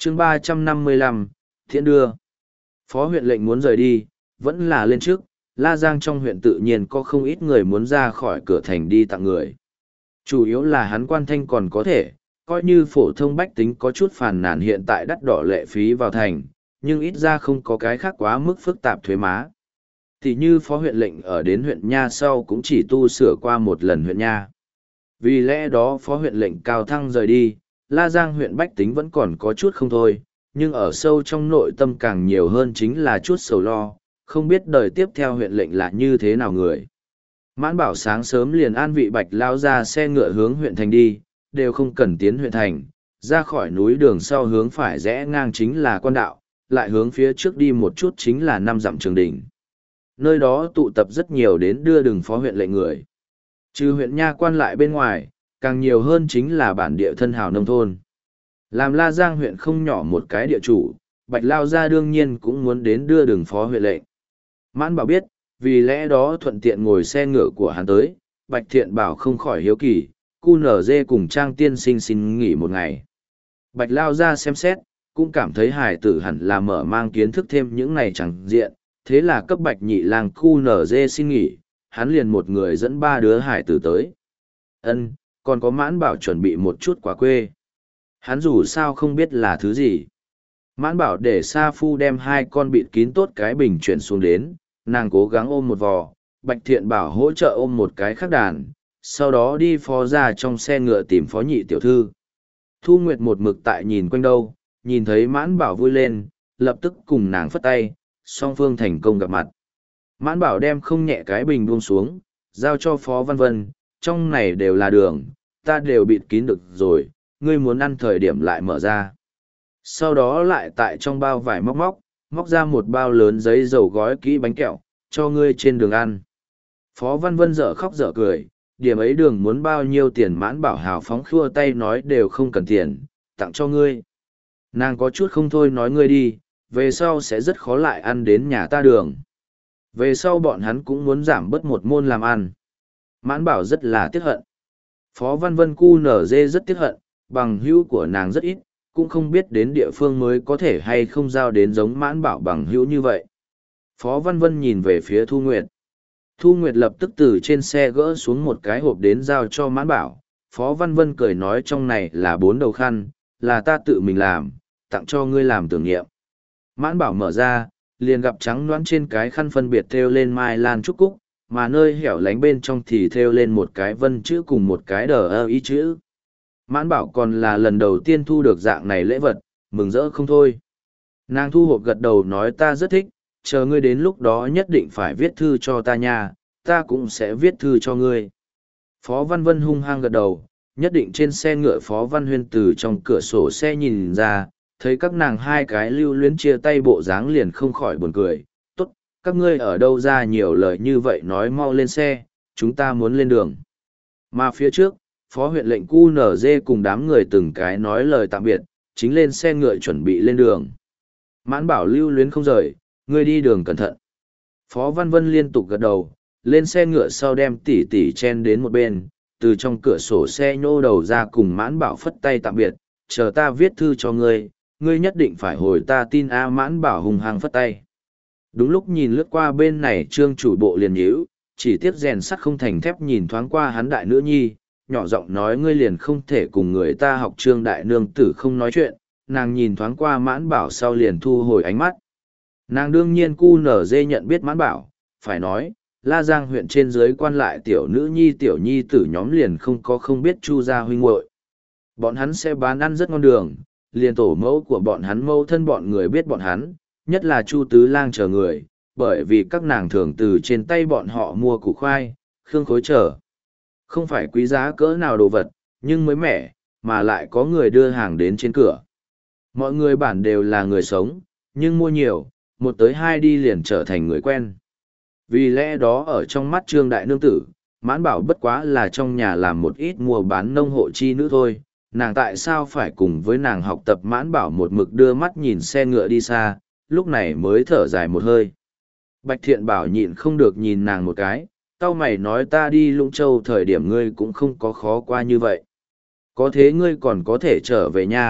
chương 355, Thiện đưa. Phó huyện lệnh muốn rời đi, vẫn là lên trước, La Giang trong huyện tự nhiên có không ít người muốn ra khỏi cửa thành đi tặng người. Chủ yếu là hắn Quan Thanh còn có thể, coi như phổ thông bách tính có chút phàn nàn hiện tại đắt đỏ lệ phí vào thành, nhưng ít ra không có cái khác quá mức phức tạp thuế má. Thì như phó huyện lệnh ở đến huyện Nha sau cũng chỉ tu sửa qua một lần huyện Nha. Vì lẽ đó phó huyện lệnh Cao Thăng rời đi, La Giang huyện bách tính vẫn còn có chút không thôi, nhưng ở sâu trong nội tâm càng nhiều hơn chính là chút sầu lo, không biết đời tiếp theo huyện lệnh là như thế nào người. Mãn Bảo sáng sớm liền an vị Bạch lao ra xe ngựa hướng huyện thành đi, đều không cần tiến huyện thành, ra khỏi núi đường sau hướng phải rẽ ngang chính là quan đạo, lại hướng phía trước đi một chút chính là 5 dặm trường đỉnh. Nơi đó tụ tập rất nhiều đến đưa đường phó huyện lệnh người. Trừ huyện Nha quan lại bên ngoài, càng nhiều hơn chính là bản địa thân hào nông thôn. Làm La Giang huyện không nhỏ một cái địa chủ, Bạch Lao Gia đương nhiên cũng muốn đến đưa đường phó huyện lệnh. Mãn Bảo biết, vì lẽ đó thuận tiện ngồi xe ngựa của hắn tới, Bạch Thiện Bảo không khỏi hiếu kỳ, cu nở dê cùng Trang Tiên Sinh xin nghỉ một ngày. Bạch Lao Gia xem xét, cũng cảm thấy hài tử hẳn là mở mang kiến thức thêm những ngày chẳng diện, thế là cấp Bạch Nhị Lang cu nở dê xin nghỉ, hắn liền một người dẫn 3 đứa hài tử tới. Ân, còn có Mãn Bảo chuẩn bị một chút quả quê. Hắn dù sao không biết là thứ gì. Mãn Bảo để Sa Phu đem 2 con bịt kín tốt cái bình chuyển xuống đến, nàng cố gắng ôm một vò, Bạch Thiện Bảo hỗ trợ ôm một cái khác đàn, sau đó đi phó ra trong xe ngựa tìm phó nhị tiểu thư. Thu Nguyệt một mực tại nhìn quanh đâu, nhìn thấy Mãn Bảo vui lên, lập tức cùng nàng phất tay, song phương thành công gặp mặt. Mãn Bảo đem không nhẹ cái bình buông xuống, giao cho Phó Văn Vân, trong này đều là đường, ta đều bịt kín được rồi, ngươi muốn ăn thời điểm lại mở ra. Sau đó lại tại trong bao vải móc ra một bao lớn giấy dầu gói kỹ bánh kẹo, cho ngươi trên đường ăn. Phó Văn Vân dở khóc dở cười, điểm ấy đường muốn bao nhiêu tiền. Mãn Bảo hào phóng khua tay nói đều không cần tiền, tặng cho ngươi. Nàng có chút không thôi nói ngươi đi, về sau sẽ rất khó lại ăn đến nhà ta đường. Về sau bọn hắn cũng muốn giảm bớt một môn làm ăn. Mãn Bảo rất là tiếc hận. Phó Văn Vân cu nở dê rất tiếc hận, bằng hữu của nàng rất ít, cũng không biết đến địa phương mới có thể hay không giao đến giống Mãn Bảo bằng hữu như vậy. Phó Văn Vân nhìn về phía Thu Nguyệt. Thu Nguyệt lập tức từ trên xe gỡ xuống một cái hộp đến giao cho Mãn Bảo. Phó Văn Vân cười nói trong này là 4 đầu khăn, là ta tự mình làm, tặng cho ngươi làm tưởng niệm. Mãn Bảo mở ra, liền gặp trắng loãng trên cái khăn phân biệt thêu lên mai lan trúc cúc, mà nơi hẻo lánh bên trong thì thêu lên một cái vân chữ cùng một cái đờ ơ ý chữ. Mãn Bảo còn là lần đầu tiên thu được dạng này lễ vật, mừng rỡ không thôi. Nàng thu hộp gật đầu nói ta rất thích, chờ ngươi đến lúc đó nhất định phải viết thư cho ta nha, ta cũng sẽ viết thư cho ngươi. Phó Văn Vân hung hăng gật đầu, nhất định. Trên xe ngựa Phó Văn Huyên từ trong cửa sổ xe nhìn ra, thấy các nàng 2 cái lưu luyến chia tay bộ dáng liền không khỏi buồn cười. Tốt, các ngươi ở đâu ra nhiều lời như vậy, nói mau lên xe, chúng ta muốn lên đường. Mà phía trước, Phó huyện lệnh cu nở dê cùng đám người từng cái nói lời tạm biệt, chính lên xe ngựa chuẩn bị lên đường. Mãn Bảo lưu luyến không rời, ngươi đi đường cẩn thận. Phó Văn Vân liên tục gật đầu, lên xe ngựa sau đem tỉ tỉ chen đến một bên, từ trong cửa sổ xe nhô đầu ra cùng Mãn Bảo phất tay tạm biệt, chờ ta viết thư cho ngươi, ngươi nhất định phải hồi ta tin a. Mãn Bảo hùng hăng phất tay. Đúng lúc nhìn lướt qua bên này Trương chủ bộ liền nhíu, chỉ tiếc rèn sắt không thành thép nhìn thoáng qua hắn đại nữ nhi, nhỏ giọng nói ngươi liền không thể cùng người ta học Trương đại nương tử không nói chuyện. Nàng nhìn thoáng qua Mãn Bảo sau liền thu hồi ánh mắt. Nàng đương nhiên cu nở dê nhận biết Mãn Bảo, phải nói, La Giang huyện trên dưới quan lại tiểu nữ nhi tiểu nhi tử nhóm liền không biết Chu gia huynh muội. Bọn hắn sẽ bán ăn rất ngon đường, liền tổ mẫu của bọn hắn mâu thân bọn người biết bọn hắn, nhất là Chu Tứ Lang chờ người, bởi vì các nàng thường từ trên tay bọn họ mua củ khoai, khương khối trở. Không phải quý giá cỡ nào đồ vật, nhưng mới mẻ, mà lại có người đưa hàng đến trên cửa. Mọi người bản đều là người sống, nhưng mua nhiều, 1 tới 2 đi liền trở thành người quen. Vì lẽ đó ở trong mắt Trương đại nương tử, Mãn Bảo bất quá là trong nhà làm một ít mua bán nông hộ chi nữ thôi, nàng tại sao phải cùng với nàng học tập. Mãn Bảo một mực đưa mắt nhìn xe ngựa đi xa, lúc này mới thở dài một hơi. Bạch Thiện Bảo nhịn không được nhìn nàng một cái, tao mày nói ta đi Lũng Châu thời điểm ngươi cũng không có khó qua như vậy. Có thế ngươi còn có thể trở về nhà,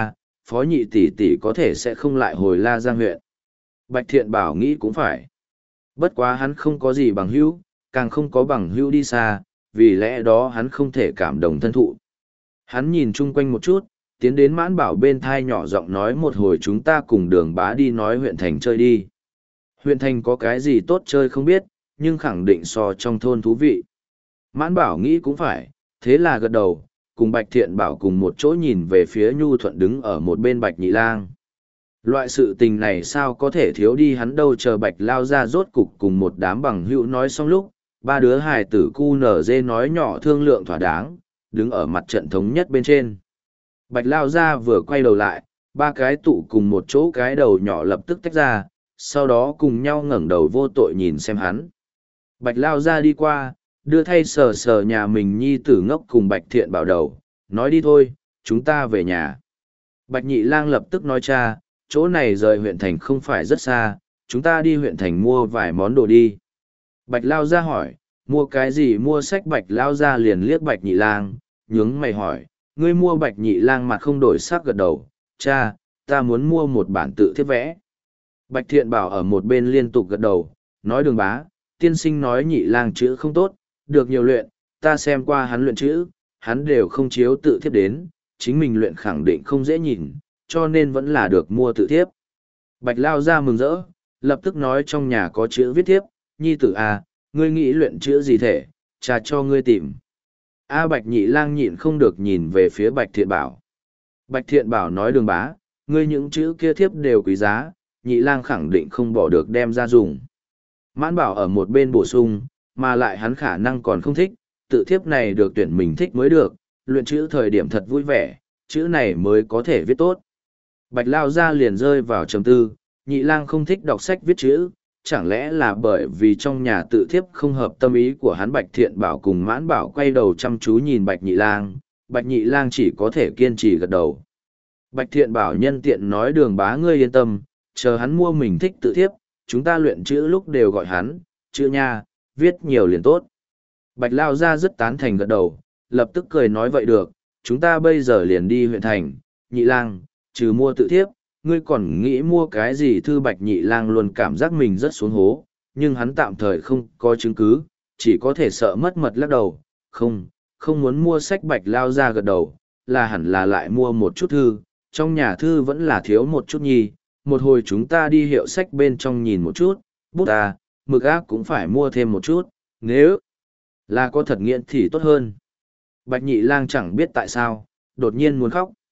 Phó nhị tỷ tỷ có thể sẽ không lại hồi La Giang huyện. Bạch Thiện Bảo nghĩ cũng phải. Bất quá hắn không có gì bằng hữu, càng không có bằng hữu đi xa, vì lẽ đó hắn không thể cảm động thân thụ. Hắn nhìn chung quanh một chút, tiến đến Mãn Bảo bên thai nhỏ giọng nói một hồi chúng ta cùng Đường Bá đi nói huyện thành chơi đi. Huyện thành có cái gì tốt chơi không biết, nhưng khẳng định so trong thôn thú vị. Mãn Bảo nghĩ cũng phải, thế là gật đầu, cùng Bạch Thiện Bảo cùng một chỗ nhìn về phía Nhu Thuận đứng ở một bên Bạch Nhị Lang. Loại sự tình này sao có thể thiếu đi hắn đâu, chờ Bạch lao ra rốt cục cùng một đám bằng hữu nói xong lúc, ba đứa hài tử cu nở dê nói nhỏ thương lượng thỏa đáng, đứng ở mặt trận thống nhất bên trên. Bạch lao ra vừa quay đầu lại, ba cái tụ cùng một chỗ cái đầu nhỏ lập tức tách ra, sau đó cùng nhau ngẩng đầu vô tội nhìn xem hắn. Bạch lao ra đi qua, đưa thay sờ sờ nhà mình nhi tử ngốc cùng Bạch Thiện Bảo đầu, nói đi thôi, chúng ta về nhà. Bạch Nhị Lang lập tức nói cha, chỗ này rời huyện thành không phải rất xa, chúng ta đi huyện thành mua vài món đồ đi. Bạch lao ra hỏi, mua cái gì? Mua sách? Bạch lao ra liền liếc Bạch Nhị Lang, nhướng mày hỏi, ngươi mua? Bạch Nhị Lang mặt không đổi sắc gật đầu, cha, ta muốn mua một bản tự thiếp vẽ. Bạch Thiện Bảo ở một bên liên tục gật đầu, nói Đường bá, tiên sinh nói Nhị Lang chữ không tốt, được nhiều luyện, ta xem qua hắn luyện chữ, hắn đều không chiếu tự thiếp đến, chính mình luyện khẳng định không dễ nhìn, cho nên vẫn là được mua tự thiếp. Bạch lao ra mừng rỡ, lập tức nói trong nhà có chữ viết thiếp, nhi tử à, ngươi nghĩ luyện chữ gì thể, cha cho ngươi tìm. Bạch Nhị Lang nhịn không được nhìn về phía Bạch Thiện Bảo. Bạch Thiện Bảo nói Đường bá, ngươi những chữ kia thiếp đều quý giá, Nhị Lang khẳng định không bỏ được đem ra dùng. Mãn Bảo ở một bên bổ sung, mà lại hắn khả năng còn không thích, tự thiếp này được tuyển mình thích mới được, luyện chữ thời điểm thật vui vẻ, chữ này mới có thể viết tốt. Bạch lao ra liền rơi vào trầm tư, Nhị Lang không thích đọc sách viết chữ, chẳng lẽ là bởi vì trong nhà tự thiếp không hợp tâm ý của hắn. Bạch Thiện Bảo cùng Mãn Bảo quay đầu chăm chú nhìn Bạch Nhị Lang, Bạch Nhị Lang chỉ có thể kiên trì gật đầu. Bạch Thiện Bảo nhân tiện nói Đường bá ngươi yên tâm, chờ hắn mua mình thích tự thiếp, chúng ta luyện chữ lúc đều gọi hắn, chữ nha, viết nhiều liền tốt. Bạch lao ra rất tán thành gật đầu, lập tức cười nói vậy được, chúng ta bây giờ liền đi huyện thành. Nhị Lang, trừ mua tự thiếp, ngươi còn nghĩ mua cái gì thư? Bạch Nhị Lang luôn cảm giác mình rất xuống hố, nhưng hắn tạm thời không có chứng cứ, chỉ có thể sợ mất mật lắc đầu, không muốn mua sách. Bạch lao ra gật đầu, là hẳn là lại mua một chút thư, trong nhà thư vẫn là thiếu một chút nhi, một hồi chúng ta đi hiệu sách bên trong nhìn một chút, bút mực ác cũng phải mua thêm một chút, nếu là có thật nghiện thì tốt hơn. Bạch Nhị Lang chẳng biết tại sao, đột nhiên muốn khóc.